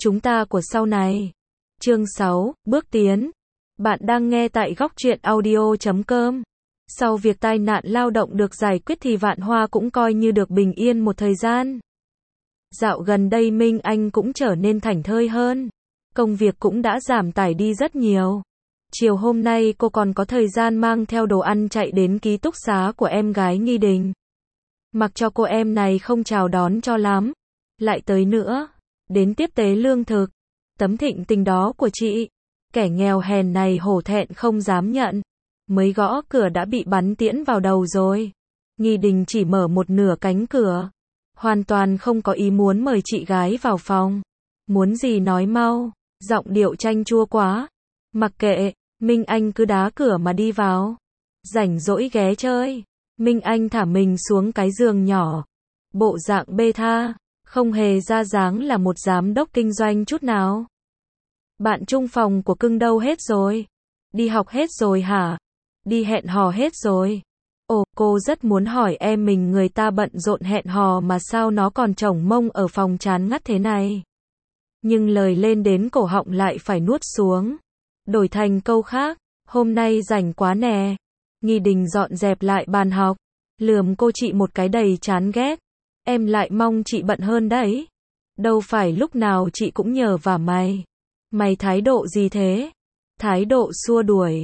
Chúng ta của sau này. Chương 6, bước tiến. Bạn đang nghe tại góc truyện audio.com. Sau việc tai nạn lao động được giải quyết thì Vạn Hoa cũng coi như được bình yên một thời gian. Dạo gần đây Minh Anh cũng trở nên thảnh thơi hơn. Công việc cũng đã giảm tải đi rất nhiều. Chiều hôm nay cô còn có thời gian mang theo đồ ăn chạy đến ký túc xá của em gái Nghi Đình. Mặc cho cô em này không chào đón cho lắm. Lại tới nữa. Đến tiếp tế lương thực. Tấm thịnh tình đó của chị. Kẻ nghèo hèn này hổ thẹn không dám nhận. Mới gõ cửa đã bị bắn tiễn vào đầu rồi. Nghi Đình chỉ mở một nửa cánh cửa. Hoàn toàn không có ý muốn mời chị gái vào phòng. Muốn gì nói mau. Giọng điệu chanh chua quá. Mặc kệ, Minh Anh cứ đá cửa mà đi vào. Rảnh rỗi ghé chơi. Minh Anh thả mình xuống cái giường nhỏ. Bộ dạng bê tha. Không hề ra dáng là một giám đốc kinh doanh chút nào. Bạn chung phòng của cưng đâu hết rồi? Đi học hết rồi hả? Đi hẹn hò hết rồi? Ồ, cô rất muốn hỏi em mình người ta bận rộn hẹn hò mà sao nó còn chổng mông ở phòng chán ngắt thế này. Nhưng lời lên đến cổ họng lại phải nuốt xuống. Đổi thành câu khác, hôm nay rảnh quá nè. Nghi Đình dọn dẹp lại bàn học. Lườm cô chị một cái đầy chán ghét. Em lại mong chị bận hơn đấy. Đâu phải lúc nào chị cũng nhờ vả mày. Mày thái độ gì thế? Thái độ xua đuổi.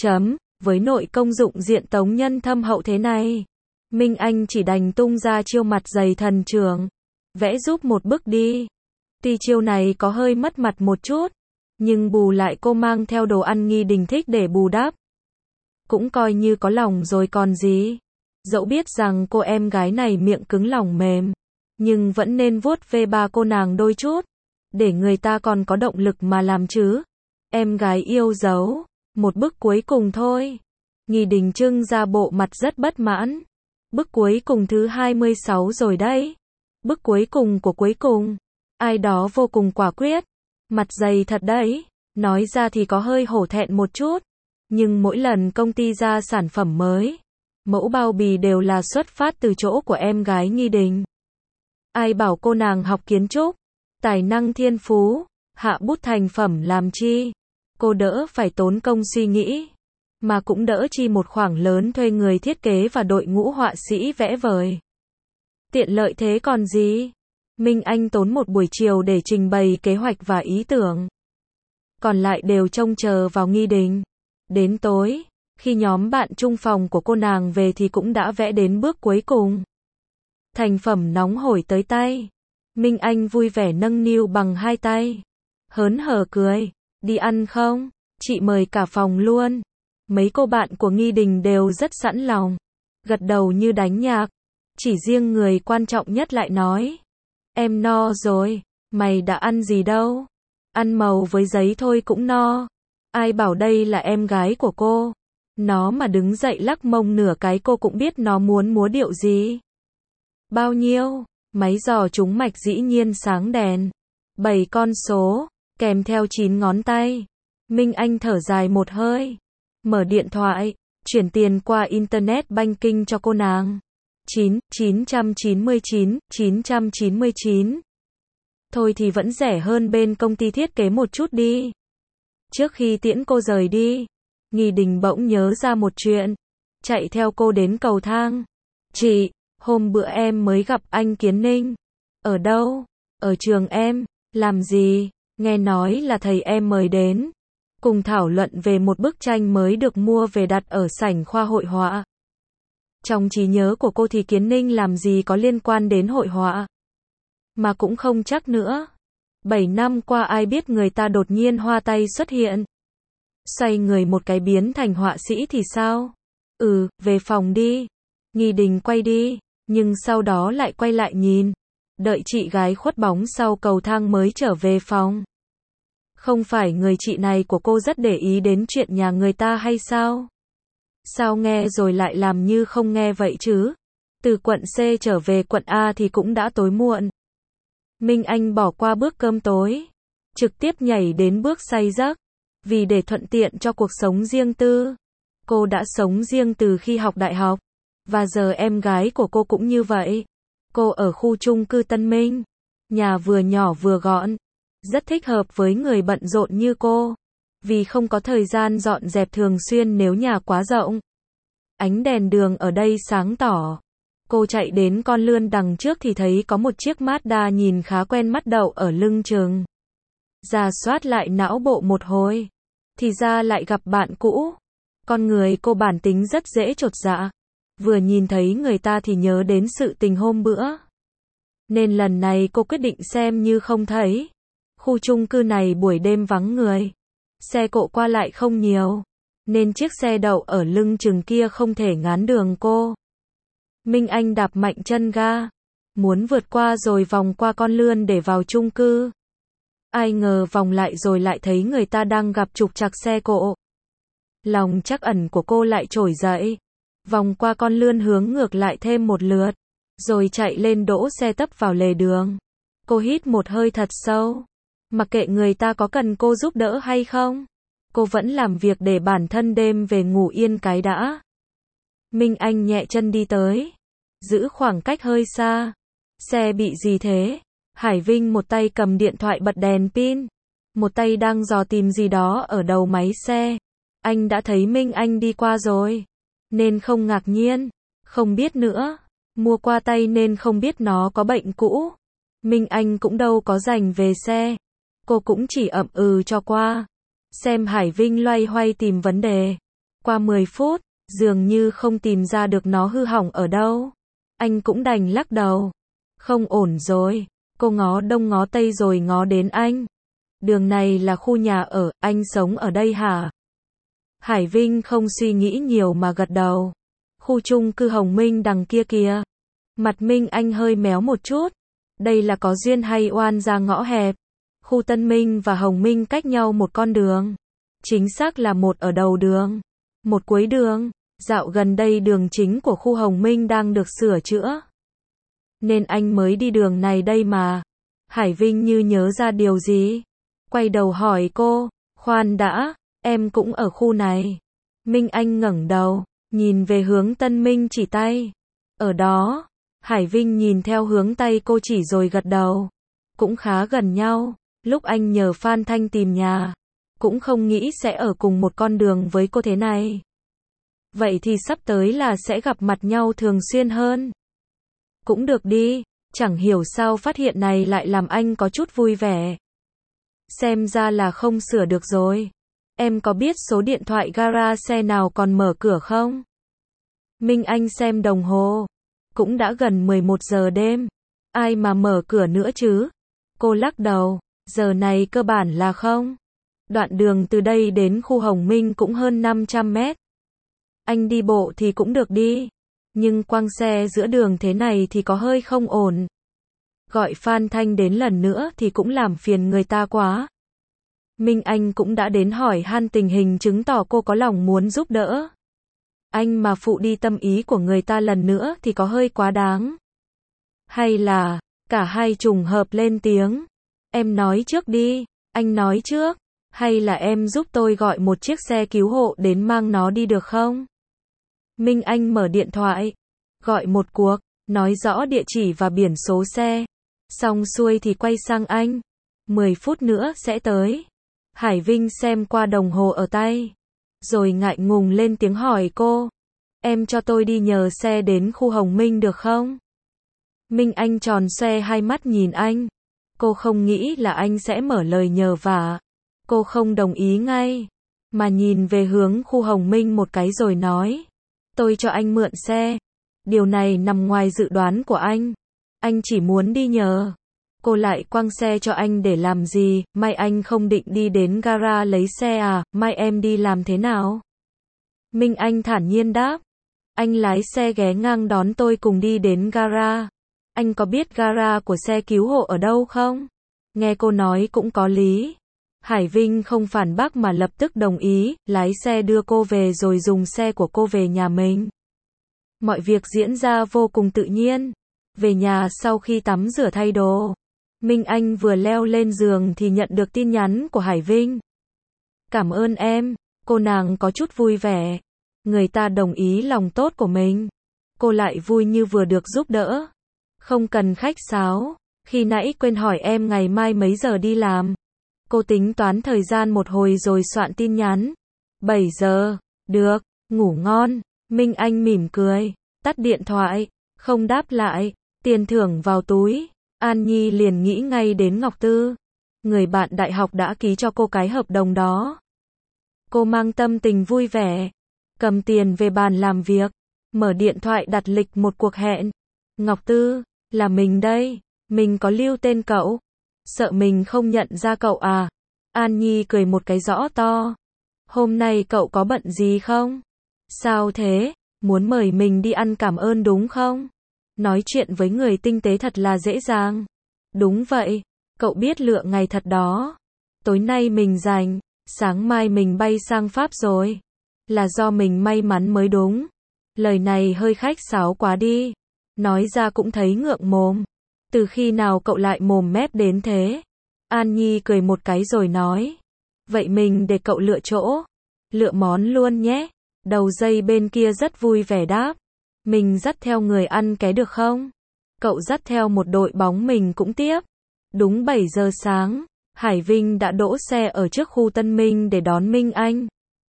Với nội công dụng diện tống nhân thâm hậu thế này. Minh Anh chỉ đành tung ra chiêu mặt dày thần trường. Vẽ giúp một bức đi. Tuy chiêu này có hơi mất mặt một chút. Nhưng bù lại cô mang theo đồ ăn Nghi Đình thích để bù đắp. Cũng coi như có lòng rồi còn gì. Dẫu biết rằng cô em gái này miệng cứng lòng mềm. Nhưng vẫn nên vuốt ve ba cô nàng đôi chút. Để người ta còn có động lực mà làm chứ. Em gái yêu dấu. Một bức cuối cùng thôi. Nghi Đình trưng ra bộ mặt rất bất mãn. Bức cuối cùng thứ 26 rồi đấy. Bức cuối cùng của cuối cùng. Ai đó vô cùng quả quyết. Mặt dày thật đấy. Nói ra thì có hơi hổ thẹn một chút. Nhưng mỗi lần công ty ra sản phẩm mới, mẫu bao bì đều là xuất phát từ chỗ của em gái Nghi Đình. Ai bảo cô nàng học kiến trúc, tài năng thiên phú, hạ bút thành phẩm làm chi. Cô đỡ phải tốn công suy nghĩ, mà cũng đỡ chi một khoản lớn thuê người thiết kế và đội ngũ họa sĩ vẽ vời. Tiện lợi thế còn gì? Minh Anh tốn một buổi chiều để trình bày kế hoạch và ý tưởng. Còn lại đều trông chờ vào Nghi Đình. Đến tối, khi nhóm bạn chung phòng của cô nàng về thì cũng đã vẽ đến bước cuối cùng. Thành phẩm nóng hổi tới tay. Minh Anh vui vẻ nâng niu bằng hai tay. Hớn hở cười. Đi ăn không? Chị mời cả phòng luôn. Mấy cô bạn của Nghi Đình đều rất sẵn lòng. Gật đầu như đánh nhạc. Chỉ riêng người quan trọng nhất lại nói. Em no rồi. Mày đã ăn gì đâu? Ăn màu với giấy thôi cũng no. Ai bảo đây là em gái của cô. Nó mà đứng dậy lắc mông nửa cái cô cũng biết nó muốn múa điệu gì. Bao nhiêu? Máy dò trúng mạch dĩ nhiên sáng đèn. 7 con số, kèm theo 9 ngón tay. Minh Anh thở dài một hơi. Mở điện thoại, chuyển tiền qua Internet Banking cho cô nàng. 999. Thôi thì vẫn rẻ hơn bên công ty thiết kế một chút đi. Trước khi tiễn cô rời đi, Nghi Đình bỗng nhớ ra một chuyện. Chạy theo cô đến cầu thang. Chị, hôm bữa em mới gặp anh Kiến Ninh. Ở đâu? Ở trường em. Làm gì? Nghe nói là thầy em mời đến. Cùng thảo luận về một bức tranh mới được mua về đặt ở sảnh khoa hội họa. Trong trí nhớ của cô thì Kiến Ninh làm gì có liên quan đến hội họa. Mà cũng không chắc nữa. 7 năm qua ai biết người ta đột nhiên hoa tay xuất hiện. Xoay người một cái biến thành họa sĩ thì sao? Về phòng đi. Nghi Đình quay đi, nhưng sau đó lại quay lại nhìn. Đợi chị gái khuất bóng sau cầu thang mới trở về phòng. Không phải người chị này của cô rất để ý đến chuyện nhà người ta hay sao? Sao nghe rồi lại làm như không nghe vậy chứ? Từ quận C trở về quận A thì cũng đã tối muộn. Minh Anh bỏ qua bữa cơm tối, trực tiếp nhảy đến bước say giấc. Vì để thuận tiện cho cuộc sống riêng tư, cô đã sống riêng từ khi học đại học. Và giờ em gái của cô cũng như vậy. Cô ở khu chung cư Tân Minh. Nhà vừa nhỏ vừa gọn. Rất thích hợp với người bận rộn như cô. Vì không có thời gian dọn dẹp thường xuyên nếu nhà quá rộng. Ánh đèn đường ở đây sáng tỏ. Cô chạy đến con lươn đằng trước thì thấy có một chiếc Mazda nhìn khá quen mắt đậu ở lưng chừng. Rà soát lại não bộ một hồi. Thì ra lại gặp bạn cũ. Con người cô bản tính rất dễ chột dạ. Vừa nhìn thấy người ta thì nhớ đến sự tình hôm bữa. Nên lần này cô quyết định xem như không thấy. Khu chung cư này buổi đêm vắng người. Xe cộ qua lại không nhiều. Nên chiếc xe đậu ở lưng chừng kia không thể ngán đường cô. Minh Anh đạp mạnh chân ga. Muốn vượt qua rồi vòng qua con lươn để vào chung cư. Ai ngờ vòng lại rồi lại thấy người ta đang gặp trục trặc xe cộ. Lòng trắc ẩn của cô lại trỗi dậy. Vòng qua con lươn hướng ngược lại thêm một lượt. Rồi chạy lên đỗ xe tấp vào lề đường. Cô hít một hơi thật sâu. Mặc kệ người ta có cần cô giúp đỡ hay không. Cô vẫn làm việc để bản thân đêm về ngủ yên cái đã. Minh Anh nhẹ chân đi tới. Giữ khoảng cách hơi xa. Xe bị gì thế? Hải Vinh một tay cầm điện thoại bật đèn pin. Một tay đang dò tìm gì đó ở đầu máy xe. Anh đã thấy Minh Anh đi qua rồi. Nên không ngạc nhiên. Không biết nữa. Mua qua tay nên không biết nó có bệnh cũ. Minh Anh cũng đâu có rành về xe. Cô cũng chỉ ậm ừ cho qua. Xem Hải Vinh loay hoay tìm vấn đề. Qua 10 phút, dường như không tìm ra được nó hư hỏng ở đâu. Anh cũng đành lắc đầu. Không ổn rồi. Cô ngó đông ngó tây rồi ngó đến anh. Đường này là khu nhà ở, anh sống ở đây hả? Hải Vinh không suy nghĩ nhiều mà gật đầu. Khu chung cư Hồng Minh đằng kia kìa. Mặt Minh Anh hơi méo một chút. Đây là có duyên hay oan ra ngõ hẹp. Khu Tân Minh và Hồng Minh cách nhau một con đường. Chính xác là một ở đầu đường, một cuối đường. Dạo gần đây đường chính của khu Hồng Minh đang được sửa chữa. Nên anh mới đi đường này đây mà. Hải Vinh như nhớ ra điều gì. Quay đầu hỏi cô, khoan đã, em cũng ở khu này. Minh Anh ngẩng đầu, nhìn về hướng Tân Minh chỉ tay. Ở đó. Hải Vinh nhìn theo hướng tay cô chỉ rồi gật đầu. Cũng khá gần nhau. Lúc anh nhờ Phan Thanh tìm nhà, cũng không nghĩ sẽ ở cùng một con đường với cô thế này. Vậy thì sắp tới là sẽ gặp mặt nhau thường xuyên hơn. Cũng được đi, chẳng hiểu sao phát hiện này lại làm anh có chút vui vẻ. Xem ra là không sửa được rồi. Em có biết số điện thoại gara xe nào còn mở cửa không? Minh Anh xem đồng hồ. Cũng đã gần 11 giờ đêm. Ai mà mở cửa nữa chứ? Cô lắc đầu. Giờ này cơ bản là không. Đoạn đường từ đây đến khu Hồng Minh cũng hơn 500 mét. Anh đi bộ thì cũng được đi. Nhưng quăng xe giữa đường thế này thì có hơi không ổn. Gọi Phan Thanh đến lần nữa thì cũng làm phiền người ta quá. Minh Anh cũng đã đến hỏi han tình hình chứng tỏ cô có lòng muốn giúp đỡ. Anh mà phụ đi tâm ý của người ta lần nữa thì có hơi quá đáng. Hay là, cả hai trùng hợp lên tiếng. Em nói trước đi, anh nói trước. Hay là em giúp tôi gọi một chiếc xe cứu hộ đến mang nó đi được không? Minh Anh mở điện thoại. Gọi một cuộc, nói rõ địa chỉ và biển số xe. Xong xuôi thì quay sang anh. 10 phút nữa sẽ tới. Hải Vinh xem qua đồng hồ ở tay. Rồi ngại ngùng lên tiếng hỏi cô. Em cho tôi đi nhờ xe đến khu Hồng Minh được không? Minh Anh tròn xoe hai mắt nhìn anh. Cô không nghĩ là anh sẽ mở lời nhờ vả. Cô không đồng ý ngay. Mà nhìn về hướng khu Hồng Minh một cái rồi nói. Tôi cho anh mượn xe. Điều này nằm ngoài dự đoán của anh. Anh chỉ muốn đi nhờ. Cô lại quăng xe cho anh để làm gì? Mai anh không định đi đến gara lấy xe à? Mai em đi làm thế nào? Minh Anh thản nhiên đáp. Anh lái xe ghé ngang đón tôi cùng đi đến gara. Anh có biết gara của xe cứu hộ ở đâu không? Nghe cô nói cũng có lý. Hải Vinh không phản bác mà lập tức đồng ý, lái xe đưa cô về rồi dùng xe của cô về nhà mình. Mọi việc diễn ra vô cùng tự nhiên. Về nhà sau khi tắm rửa thay đồ, Minh Anh vừa leo lên giường thì nhận được tin nhắn của Hải Vinh. Cảm ơn em, cô nàng có chút vui vẻ. Người ta đồng ý lòng tốt của mình. Cô lại vui như vừa được giúp đỡ. Không cần khách sáo, khi nãy quên hỏi em ngày mai mấy giờ đi làm. Cô tính toán thời gian một hồi rồi soạn tin nhắn. 7 giờ, được, ngủ ngon. Minh Anh mỉm cười, tắt điện thoại, không đáp lại, tiền thưởng vào túi. An Nhi liền nghĩ ngay đến Ngọc Tư. Người bạn đại học đã ký cho cô cái hợp đồng đó. Cô mang tâm tình vui vẻ, cầm tiền về bàn làm việc, mở điện thoại đặt lịch một cuộc hẹn. Ngọc Tư, là mình đây, mình có lưu tên cậu. Sợ mình không nhận ra cậu à? An Nhi cười một cái rõ to. Hôm nay cậu có bận gì không? Sao thế? Muốn mời mình đi ăn cảm ơn đúng không? Nói chuyện với người tinh tế thật là dễ dàng. Đúng vậy, cậu biết lựa ngày thật đó. Tối nay mình rảnh, sáng mai mình bay sang Pháp rồi. Là do mình may mắn mới đúng. Lời này hơi khách sáo quá đi. Nói ra cũng thấy ngượng mồm. Từ khi nào cậu lại mồm mép đến thế? An Nhi cười một cái rồi nói. Vậy mình để cậu lựa chỗ. Lựa món luôn nhé. Đầu dây bên kia rất vui vẻ đáp. Mình dắt theo người ăn ké được không? Cậu dắt theo một đội bóng mình cũng tiếp. Đúng 7 giờ sáng, Hải Vinh đã đỗ xe ở trước khu Tân Minh để đón Minh Anh.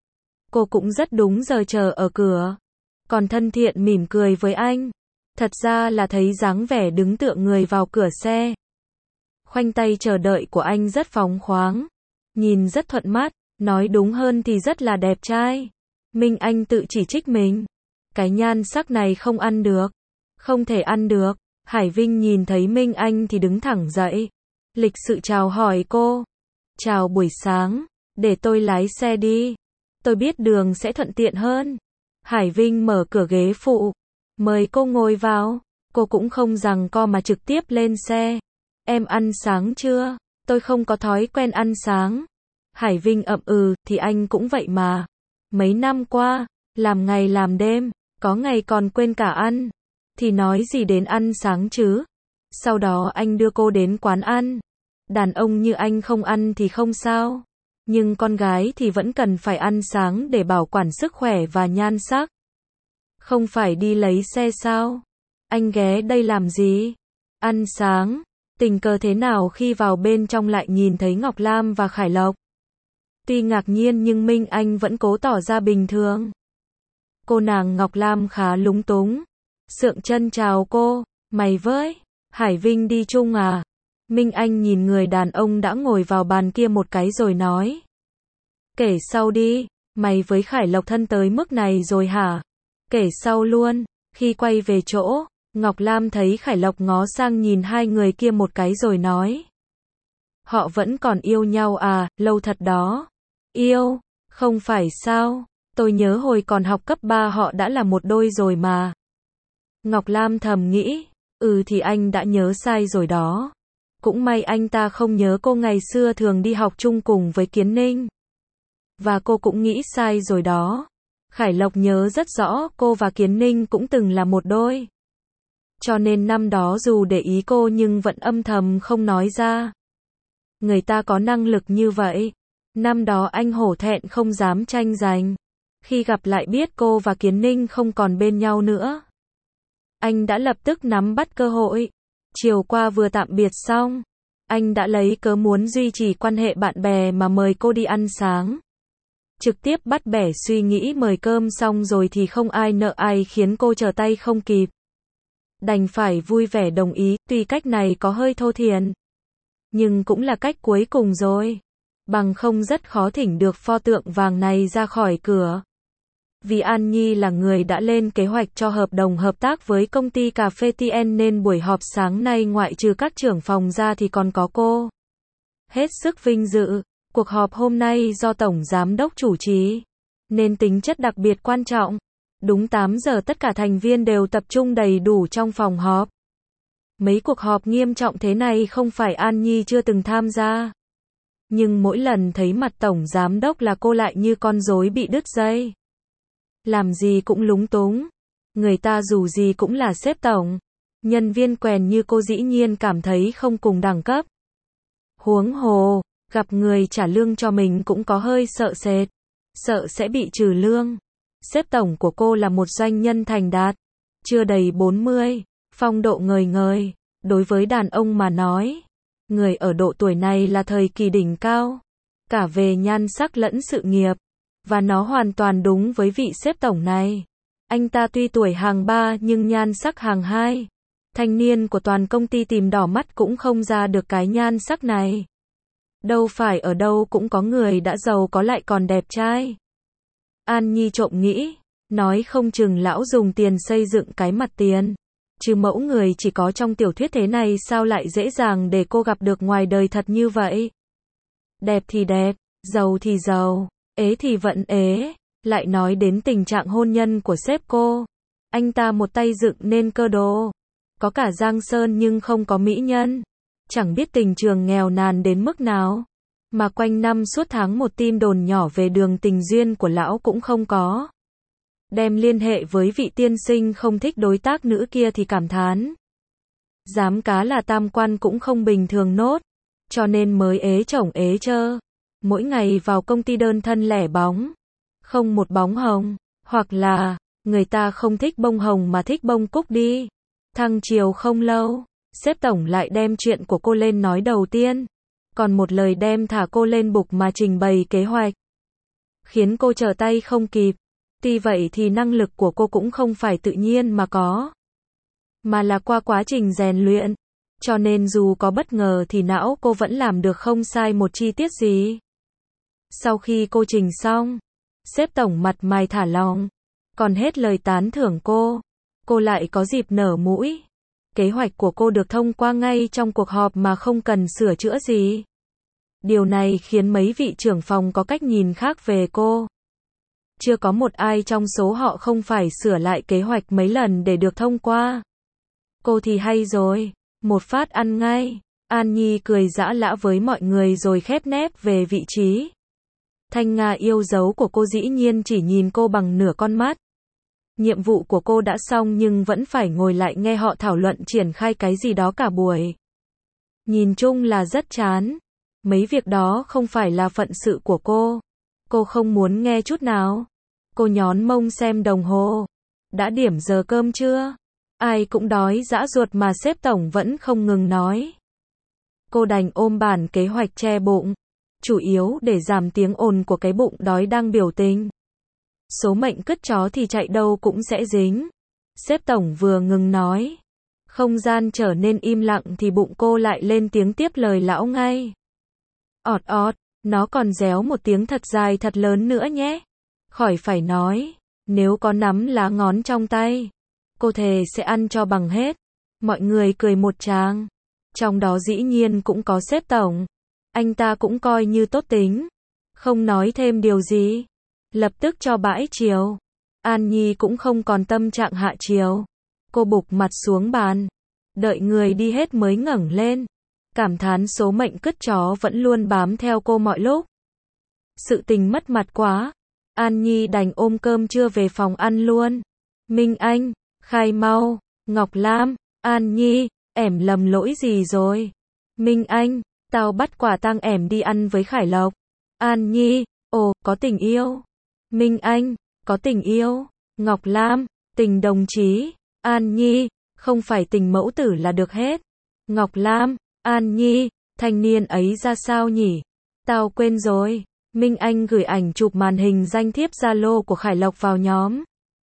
Cô cũng rất đúng giờ chờ ở cửa. Còn thân thiện mỉm cười với anh. Thật ra là thấy dáng vẻ đứng tựa người vào cửa xe. Khoanh tay chờ đợi của anh rất phóng khoáng. Nhìn rất thuận mắt, nói đúng hơn thì rất là đẹp trai. Minh Anh tự chỉ trích mình. Cái nhan sắc này không ăn được. Không thể ăn được. Hải Vinh nhìn thấy Minh Anh thì đứng thẳng dậy. Lịch sự chào hỏi cô. Chào buổi sáng, để tôi lái xe đi. Tôi biết đường sẽ thuận tiện hơn. Hải Vinh mở cửa ghế phụ. Mời cô ngồi vào. Cô cũng không giằng co mà trực tiếp lên xe. Em ăn sáng chưa? Tôi không có thói quen ăn sáng. Hải Vinh ậm ừ, thì anh cũng vậy mà. Mấy năm qua, làm ngày làm đêm, có ngày còn quên cả ăn. Thì nói gì đến ăn sáng chứ? Sau đó anh đưa cô đến quán ăn. Đàn ông như anh không ăn thì không sao. Nhưng con gái thì vẫn cần phải ăn sáng để bảo quản sức khỏe và nhan sắc. Không phải đi lấy xe sao? Anh ghé đây làm gì? Ăn sáng. Tình cờ thế nào khi vào bên trong lại nhìn thấy Ngọc Lam và Khải Lộc? Tuy ngạc nhiên nhưng Minh Anh vẫn cố tỏ ra bình thường. Cô nàng Ngọc Lam khá lúng túng. Sượng chân chào cô. Mày với Hải Vinh đi chung à? Minh Anh nhìn người đàn ông đã ngồi vào bàn kia một cái rồi nói. Kể sau đi, mày với Khải Lộc thân tới mức này rồi hả? Kể sau luôn. Khi quay về chỗ, Ngọc Lam thấy Khải Lộc ngó sang nhìn hai người kia một cái rồi nói. Họ vẫn còn yêu nhau à, lâu thật đó. Yêu? Không phải sao? Tôi nhớ hồi còn học cấp 3 họ đã là một đôi rồi mà. Ngọc Lam thầm nghĩ. Thì anh đã nhớ sai rồi đó. Cũng may anh ta không nhớ cô ngày xưa thường đi học chung cùng với Kiến Ninh. Và cô cũng nghĩ sai rồi đó. Khải Lộc nhớ rất rõ cô và Kiến Ninh cũng từng là một đôi. Cho nên năm đó dù để ý cô nhưng vẫn âm thầm không nói ra. Người ta có năng lực như vậy. Năm đó anh hổ thẹn không dám tranh giành. Khi gặp lại biết cô và Kiến Ninh không còn bên nhau nữa. Anh đã lập tức nắm bắt cơ hội. Chiều qua vừa tạm biệt xong, anh đã lấy cớ muốn duy trì quan hệ bạn bè mà mời cô đi ăn sáng. Trực tiếp bắt bẻ suy nghĩ mời cơm xong rồi thì không ai nợ ai khiến cô trở tay không kịp. Đành phải vui vẻ đồng ý, tuy cách này có hơi thô thiển. Nhưng cũng là cách cuối cùng rồi. Bằng không rất khó thỉnh được pho tượng vàng này ra khỏi cửa. Vì An Nhi là người đã lên kế hoạch cho hợp đồng hợp tác với công ty cà phê TN nên buổi họp sáng nay ngoại trừ các trưởng phòng ra thì còn có cô. Hết sức vinh dự, cuộc họp hôm nay do Tổng Giám đốc chủ trì, nên tính chất đặc biệt quan trọng. Đúng 8 giờ tất cả thành viên đều tập trung đầy đủ trong phòng họp. Mấy cuộc họp nghiêm trọng thế này không phải An Nhi chưa từng tham gia. Nhưng mỗi lần thấy mặt Tổng Giám đốc là cô lại như con rối bị đứt dây. Làm gì cũng lúng túng. Người ta dù gì cũng là sếp tổng. Nhân viên quèn như cô dĩ nhiên cảm thấy không cùng đẳng cấp. Huống hồ, gặp người trả lương cho mình cũng có hơi sợ sệt. Sợ sẽ bị trừ lương. Sếp tổng của cô là một doanh nhân thành đạt. Chưa đầy 40, phong độ ngời ngời. Đối với đàn ông mà nói, Người ở độ tuổi này là thời kỳ đỉnh cao, cả về nhan sắc lẫn sự nghiệp. Và nó hoàn toàn đúng với vị sếp tổng này. Anh ta tuy tuổi hàng 3 nhưng nhan sắc hàng 2. Thanh niên của toàn công ty tìm đỏ mắt cũng không ra được cái nhan sắc này. Đâu phải ở đâu cũng có người đã giàu có lại còn đẹp trai. An Nhi trộm nghĩ, nói không chừng lão dùng tiền xây dựng cái mặt tiền. Chứ mẫu người chỉ có trong tiểu thuyết thế này sao lại dễ dàng để cô gặp được ngoài đời thật như vậy. Đẹp thì đẹp, giàu thì giàu, ế thì vẫn ế. Lại nói đến tình trạng hôn nhân của sếp cô. Anh ta một tay dựng nên cơ đồ. Có cả giang sơn nhưng không có mỹ nhân. Chẳng biết tình trường nghèo nàn đến mức nào. Mà quanh năm suốt tháng một tin đồn nhỏ về đường tình duyên của lão cũng không có. Đem liên hệ với vị tiên sinh không thích đối tác nữ kia thì cảm thán. Dám cá là tam quan cũng không bình thường nốt. Cho nên mới ế chồng ế chơ. Mỗi ngày vào công ty đơn thân lẻ bóng. Không một bóng hồng. Hoặc là, người ta không thích bông hồng mà thích bông cúc đi. Thăng chiều không lâu, sếp tổng lại đem chuyện của cô lên nói đầu tiên. Còn một lời đem thả cô lên bục mà trình bày kế hoạch. Khiến cô trở tay không kịp. Tuy vậy thì năng lực của cô cũng không phải tự nhiên mà có. Mà là qua quá trình rèn luyện. Cho nên dù có bất ngờ thì não cô vẫn làm được không sai một chi tiết gì. Sau khi cô trình xong, sếp tổng mặt mày thả lỏng. Còn hết lời tán thưởng cô lại có dịp nở mũi. Kế hoạch của cô được thông qua ngay trong cuộc họp mà không cần sửa chữa gì. Điều này khiến mấy vị trưởng phòng có cách nhìn khác về cô. Chưa có một ai trong số họ không phải sửa lại kế hoạch mấy lần để được thông qua. Cô thì hay rồi, một phát ăn ngay. An Nhi cười giã lã với mọi người rồi khép nép về vị trí. Thanh Nga yêu dấu của cô dĩ nhiên chỉ nhìn cô bằng nửa con mắt. Nhiệm vụ của cô đã xong nhưng vẫn phải ngồi lại nghe họ thảo luận triển khai cái gì đó cả buổi. Nhìn chung là rất chán. Mấy việc đó không phải là phận sự của cô. Cô không muốn nghe chút nào. Cô nhón mông xem đồng hồ. Đã điểm giờ cơm chưa? Ai cũng đói dã ruột mà sếp tổng vẫn không ngừng nói. Cô đành ôm bản kế hoạch che bụng. Chủ yếu để giảm tiếng ồn của cái bụng đói đang biểu tình. Số mệnh cứt chó thì chạy đâu cũng sẽ dính. Sếp tổng vừa ngừng nói. Không gian trở nên im lặng thì bụng cô lại lên tiếng tiếp lời lão ngay. Ọt ọt, nó còn réo một tiếng thật dài thật lớn nữa nhé. Khỏi phải nói, nếu có nắm lá ngón trong tay, cô thề sẽ ăn cho bằng hết. Mọi người cười một tràng. Trong đó dĩ nhiên cũng có sếp tổng. Anh ta cũng coi như tốt tính. Không nói thêm điều gì. Lập tức cho bãi chiều. An Nhi cũng không còn tâm trạng hạ chiều. Cô bục mặt xuống bàn. Đợi người đi hết mới ngẩng lên. Cảm thán số mệnh cứt chó vẫn luôn bám theo cô mọi lúc. Sự tình mất mặt quá. An Nhi đành ôm cơm trưa về phòng ăn luôn. Minh Anh, Khai mau, Ngọc Lam, An Nhi, ẻm lầm lỗi gì rồi? Minh Anh, tao bắt quả tang ẻm đi ăn với Khải Lộc. An Nhi, ồ, có tình yêu. Minh Anh, có tình yêu. Ngọc Lam, tình đồng chí. An Nhi, không phải tình mẫu tử là được hết. Ngọc Lam, An Nhi, thanh niên ấy ra sao nhỉ? Tao quên rồi. Minh Anh gửi ảnh chụp màn hình danh thiếp Zalo của Khải Lộc vào nhóm.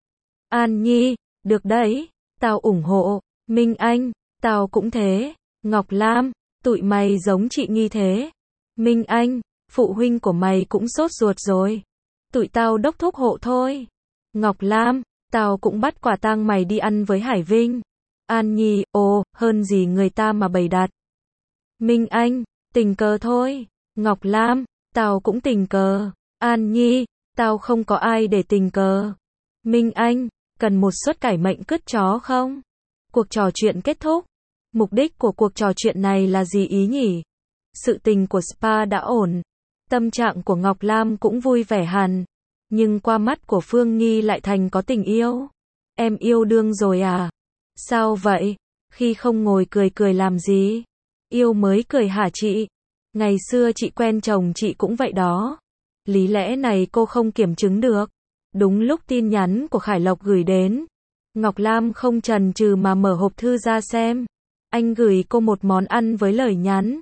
An Nhi, được đấy, tao ủng hộ. Minh Anh, tao cũng thế. Ngọc Lam, tụi mày giống chị Nghi thế. Minh Anh, phụ huynh của mày cũng sốt ruột rồi. Tụi tao đốc thúc hộ thôi. Ngọc Lam, tao cũng bắt quả tang mày đi ăn với Hải Vinh. An Nhi, ồ, hơn gì người ta mà bày đặt. Minh Anh, tình cờ thôi. Ngọc Lam, tao cũng tình cờ. An Nhi, tao không có ai để tình cờ. Minh Anh, cần một suất cải mệnh cứt chó không? Cuộc trò chuyện kết thúc. Mục đích của cuộc trò chuyện này là gì ý nhỉ? Sự tình của spa đã ổn. Tâm trạng của Ngọc Lam cũng vui vẻ hẳn. Nhưng qua mắt của Phương Nghi lại thành có tình yêu. Em yêu đương rồi à? Sao vậy? Khi không ngồi cười cười làm gì? Yêu mới cười hả chị? Ngày xưa chị quen chồng chị cũng vậy đó. Lý lẽ này cô không kiểm chứng được. Đúng lúc tin nhắn của Khải Lộc gửi đến, Ngọc Lam không chần chừ mà mở hộp thư ra xem. Anh gửi cô một món ăn với lời nhắn.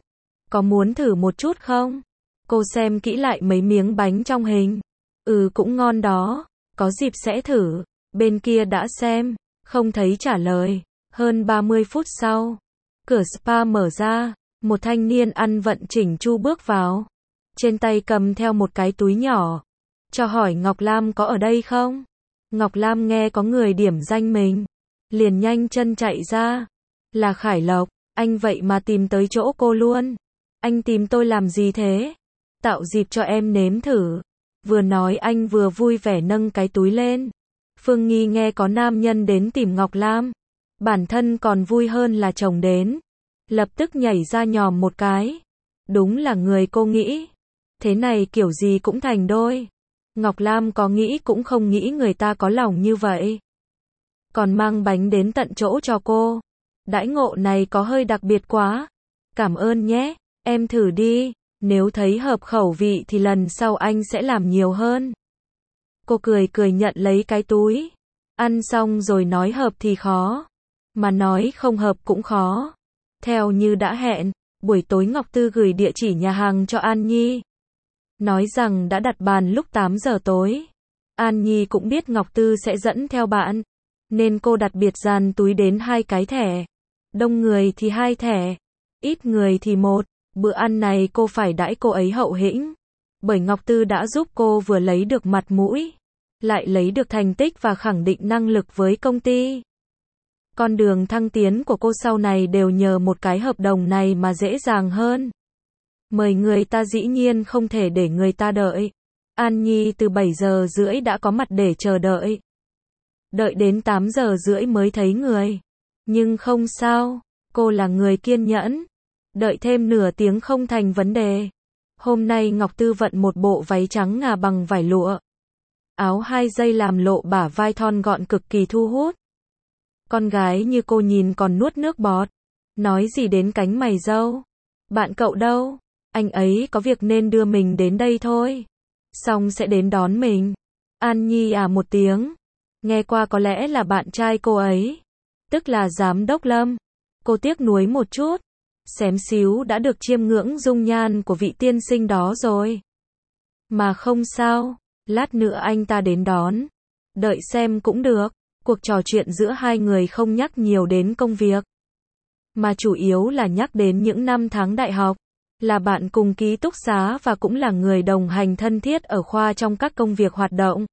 Có muốn thử một chút không? Cô xem kỹ lại mấy miếng bánh trong hình. Cũng ngon đó. Có dịp sẽ thử. Bên kia đã xem. Không thấy trả lời. Hơn 30 phút sau. Cửa spa mở ra. Một thanh niên ăn vận chỉnh chu bước vào. Trên tay cầm theo một cái túi nhỏ. Cho hỏi Ngọc Lam có ở đây không? Ngọc Lam nghe có người điểm danh mình. Liền nhanh chân chạy ra. Là Khải Lộc. Anh vậy mà tìm tới chỗ cô luôn. Anh tìm tôi làm gì thế? Tạo dịp cho em nếm thử. Vừa nói anh vừa vui vẻ nâng cái túi lên. Phương Nghi nghe có nam nhân đến tìm Ngọc Lam. Bản thân còn vui hơn là chồng đến. Lập tức nhảy ra nhòm một cái. Đúng là người cô nghĩ. Thế này kiểu gì cũng thành đôi. Ngọc Lam có nghĩ cũng không nghĩ người ta có lòng như vậy. Còn mang bánh đến tận chỗ cho cô. Đãi ngộ này có hơi đặc biệt quá. Cảm ơn nhé, em thử đi. Nếu thấy hợp khẩu vị thì lần sau anh sẽ làm nhiều hơn. Cô cười cười nhận lấy cái túi. Ăn xong rồi nói hợp thì khó. Mà nói không hợp cũng khó. Theo như đã hẹn, buổi tối Ngọc Tư gửi địa chỉ nhà hàng cho An Nhi. Nói rằng đã đặt bàn lúc 8 giờ tối. An Nhi cũng biết Ngọc Tư sẽ dẫn theo bạn. Nên cô đặt biệt dàn túi đến 2 cái thẻ. Đông người thì 2 thẻ. Ít người thì 1. Bữa ăn này cô phải đãi cô ấy hậu hĩnh. Bởi Ngọc Tư đã giúp cô vừa lấy được mặt mũi. Lại lấy được thành tích và khẳng định năng lực với công ty. Con đường thăng tiến của cô sau này đều nhờ một cái hợp đồng này mà dễ dàng hơn. Mời người ta dĩ nhiên không thể để người ta đợi. An Nhi từ 7 giờ rưỡi đã có mặt để chờ đợi. Đợi đến 8 giờ rưỡi mới thấy người. Nhưng không sao, cô là người kiên nhẫn. Đợi thêm nửa tiếng không thành vấn đề. Hôm nay Ngọc Tư vận một bộ váy trắng ngà bằng vải lụa. Áo 2 dây làm lộ bả vai thon gọn cực kỳ thu hút. Con gái như cô nhìn còn nuốt nước bọt. Nói gì đến cánh mày râu. Bạn cậu đâu? Anh ấy có việc nên đưa mình đến đây thôi. Xong sẽ đến đón mình. An Nhi một tiếng. Nghe qua có lẽ là bạn trai cô ấy. Tức là giám đốc Lâm. Cô tiếc nuối một chút. Xém xíu đã được chiêm ngưỡng dung nhan của vị tiên sinh đó rồi. Mà không sao. Lát nữa anh ta đến đón. Đợi xem cũng được. Cuộc trò chuyện giữa hai người không nhắc nhiều đến công việc. Mà chủ yếu là nhắc đến những năm tháng đại học. Là bạn cùng ký túc xá và cũng là người đồng hành thân thiết ở khoa trong các công việc hoạt động.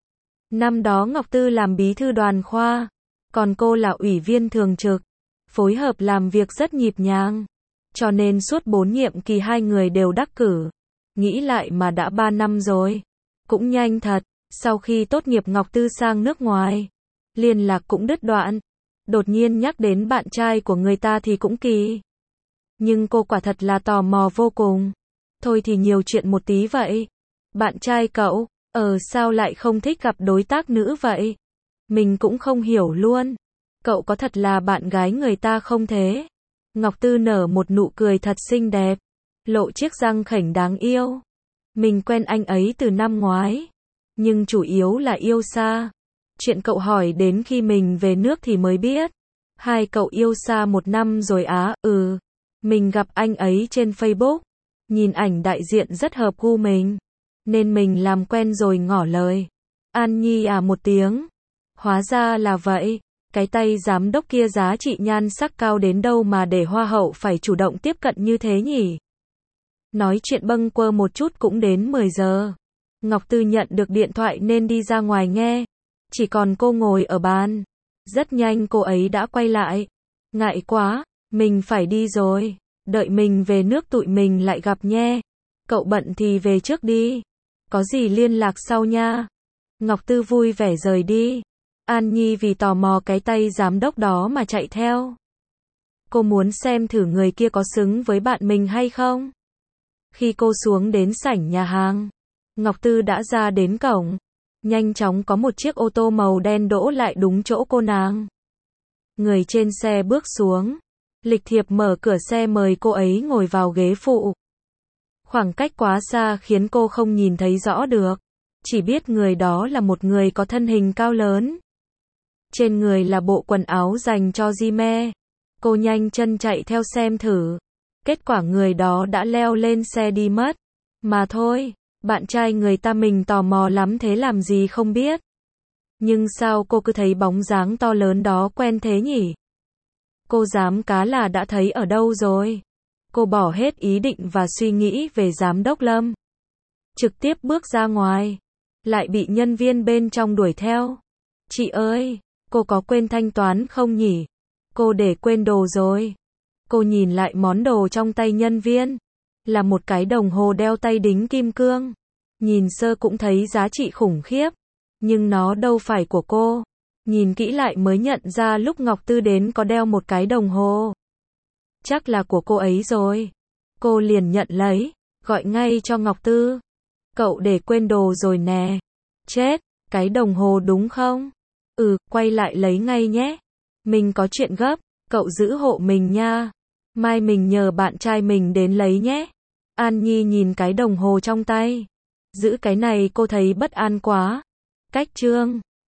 Năm đó Ngọc Tư làm bí thư đoàn khoa. Còn cô là ủy viên thường trực. Phối hợp làm việc rất nhịp nhàng. Cho nên suốt 4 nhiệm kỳ hai người đều đắc cử. Nghĩ lại mà đã 3 năm rồi. Cũng nhanh thật. Sau khi tốt nghiệp Ngọc Tư sang nước ngoài. Liên lạc cũng đứt đoạn. Đột nhiên nhắc đến bạn trai của người ta thì cũng kỳ. Nhưng cô quả thật là tò mò vô cùng. Thôi thì nhiều chuyện một tí vậy. Bạn trai cậu, sao lại không thích gặp đối tác nữ vậy? Mình cũng không hiểu luôn. Cậu có thật là bạn gái người ta không thế? Ngọc Tư nở một nụ cười thật xinh đẹp. Lộ chiếc răng khểnh đáng yêu. Mình quen anh ấy từ năm ngoái. Nhưng chủ yếu là yêu xa. Chuyện cậu hỏi đến khi mình về nước thì mới biết. Hai cậu yêu xa 1 năm rồi á? Mình gặp anh ấy trên Facebook. Nhìn ảnh đại diện rất hợp gu mình. Nên mình làm quen rồi ngỏ lời. An Nhi một tiếng. Hóa ra là vậy. Cái tay giám đốc kia giá trị nhan sắc cao đến đâu mà để hoa hậu phải chủ động tiếp cận như thế nhỉ? Nói chuyện bâng quơ một chút cũng đến 10 giờ. Ngọc Tư nhận được điện thoại nên đi ra ngoài nghe. Chỉ còn cô ngồi ở bàn. Rất nhanh cô ấy đã quay lại. Ngại quá, mình phải đi rồi. Đợi mình về nước tụi mình lại gặp nhé. Cậu bận thì về trước đi. Có gì liên lạc sau nha. Ngọc Tư vui vẻ rời đi. An Nhi vì tò mò cái tay giám đốc đó mà chạy theo. Cô muốn xem thử người kia có xứng với bạn mình hay không. Khi cô xuống đến sảnh nhà hàng, Ngọc Tư đã ra đến cổng. Nhanh chóng có một chiếc ô tô màu đen đỗ lại đúng chỗ cô nàng. Người trên xe bước xuống. Lịch thiệp mở cửa xe mời cô ấy ngồi vào ghế phụ. Khoảng cách quá xa khiến cô không nhìn thấy rõ được. Chỉ biết người đó là một người có thân hình cao lớn. Trên người là bộ quần áo dành cho Gime. Cô nhanh chân chạy theo xem thử. Kết quả người đó đã leo lên xe đi mất. Mà thôi, bạn trai người ta mình tò mò lắm thế làm gì không biết. Nhưng sao cô cứ thấy bóng dáng to lớn đó quen thế nhỉ? Cô giám cá là đã thấy ở đâu rồi? Cô bỏ hết ý định và suy nghĩ về giám đốc Lâm. Trực tiếp bước ra ngoài. Lại bị nhân viên bên trong đuổi theo. Chị ơi, cô có quên thanh toán không nhỉ? Cô để quên đồ rồi. Cô nhìn lại món đồ trong tay nhân viên. Là một cái đồng hồ đeo tay đính kim cương. Nhìn sơ cũng thấy giá trị khủng khiếp. Nhưng nó đâu phải của cô. Nhìn kỹ lại mới nhận ra lúc Ngọc Tư đến có đeo một cái đồng hồ. Chắc là của cô ấy rồi. Cô liền nhận lấy, gọi ngay cho Ngọc Tư. Cậu để quên đồ rồi nè. Chết, cái đồng hồ đúng không? Quay lại lấy ngay nhé. Mình có chuyện gấp, cậu giữ hộ mình nha. Mai mình nhờ bạn trai mình đến lấy nhé. An Nhi nhìn cái đồng hồ trong tay. Giữ cái này cô thấy bất an quá. Cách trương.